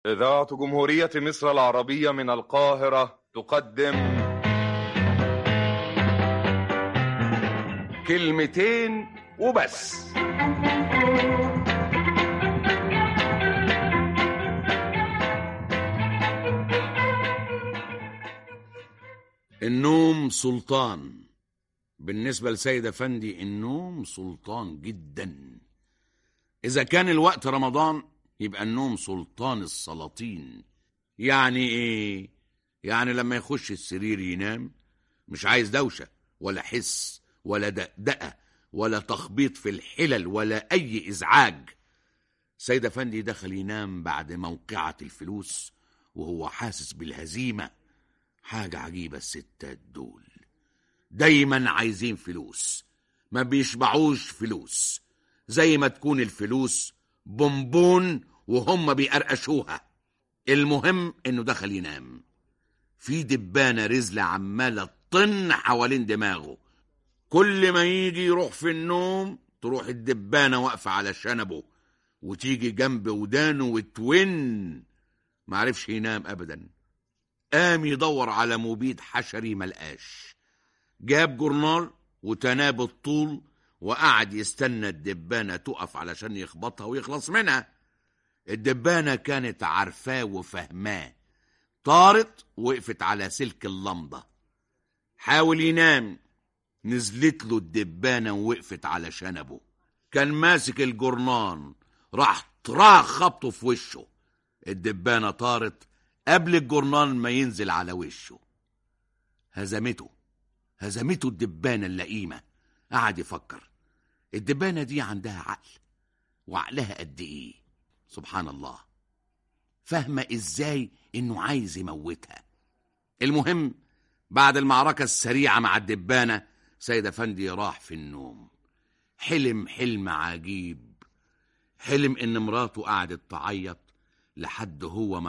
إذاعة جمهورية مصر العربية من القاهرة تقدم كلمتين وبس. النوم سلطان. بالنسبة لسيد أفندي النوم سلطان جدا. إذا كان الوقت رمضان يبقى النوم سلطان السلاطين. يعني إيه؟ يعني لما يخش السرير ينام مش عايز دوشة ولا حس ولا دقدقة ولا تخبيط في الحلل ولا أي إزعاج. سيد أفندي دخل ينام بعد موقعة الفلوس وهو حاسس بالهزيمة. حاجة عجيبة، الستات دول دايما عايزين فلوس، ما بيشبعوش فلوس، زي ما تكون الفلوس بونبون وهم بيقرقشوها. المهم انه دخل ينام، في دبانة رزلة عمالة تطن حوالين دماغه. كل ما يجي يروح في النوم تروح الدبانة واقفة على شنبه وتيجي جنب ودانه وتون. معرفش ينام ابدا. قام يدور على مبيد حشري ملقاش. جاب جورنال وتناب الطول وقعد يستنى الدبانة تقف علشان يخبطها ويخلص منها. الدبانة كانت عارفاه وفهماه، طارت وقفت على سلك اللمضة. حاول ينام، نزلت له الدبانة ووقفت على شنبه. كان ماسك الجورنال، راح طراخ خبطه في وشه. الدبانة طارت قبل الجورنال ما ينزل على وشه. هزمته الدبانة اللئيمة. قعد يفكر، الدبانة دي عندها عقل، وعقلها قد ايه؟ سبحان الله، فاهمة ازاي انه عايز يموتها. المهم بعد المعركة السريعة مع الدبانة سيد أفندي راح في النوم. حلم عجيب. حلم ان مراته قعدت تعيط لحد هو ما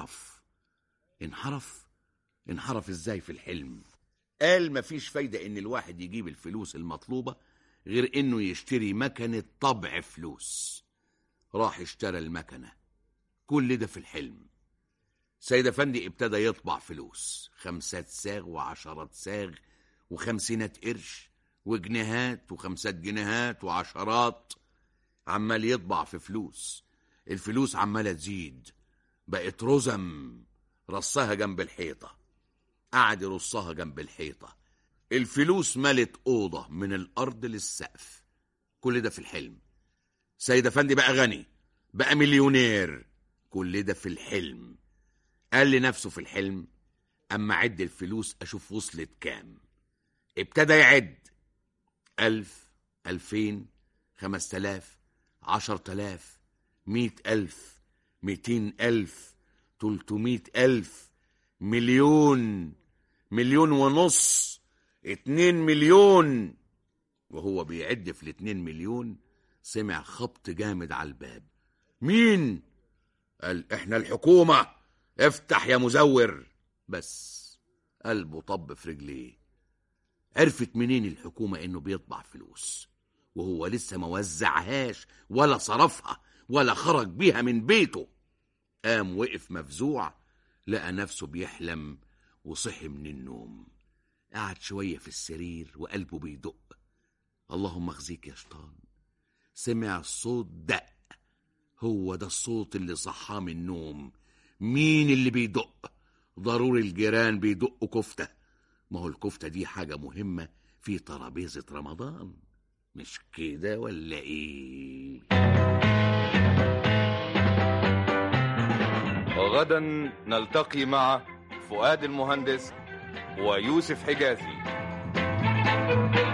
انحرف ازاي في الحلم؟ قال مفيش فايدة ان الواحد يجيب الفلوس المطلوبة غير انه يشتري مكنة طبع فلوس. راح اشترى المكنة. كل ده في الحلم. سيد أفندي ابتدى يطبع فلوس، 5 ساغ و10 ساغ و50 قرش وجنيهات و5 جنيهات وعشرات. عمال يطبع في فلوس. الفلوس عمالة تزيد، بقت رزم. رصها جنب الحيطة. قعد يرصها جنب الحيطة. الفلوس ملت أوضة من الأرض للسقف. كل ده في الحلم. سيد أفندي بقى غني، بقى مليونير. كل ده في الحلم. قال لنفسه في الحلم أما عد الفلوس أشوف وصلت كام. ابتدى يعد: 1000، 2000، 5000، 10000، 100,000، 200,000، 300,000، مليون، 1.5 مليون، 2 مليون. وهو بيعد في 2 مليون سمع خبط جامد على الباب. مين؟ قال احنا الحكومة، افتح يا مزور. بس قلبه طب في رجليه. عرفت منين الحكومة انه بيطبع فلوس وهو لسه ما وزعهاش ولا صرفها ولا خرج بيها من بيته؟ قام وقف مفزوع، لقى نفسه بيحلم وصحي من النوم. قعد شوية في السرير وقلبه بيدق. اللهم اخزيك يا شيطان. سمع صوت دق. هو ده الصوت اللي صحاه من النوم. مين اللي بيدق؟ ضروري الجيران بيدقوا كفتة. ما هو الكفتة دي حاجة مهمة في ترابيزة رمضان، مش كده ولا ايه؟ غدا نلتقي مع فؤاد المهندس ويوسف حجازي.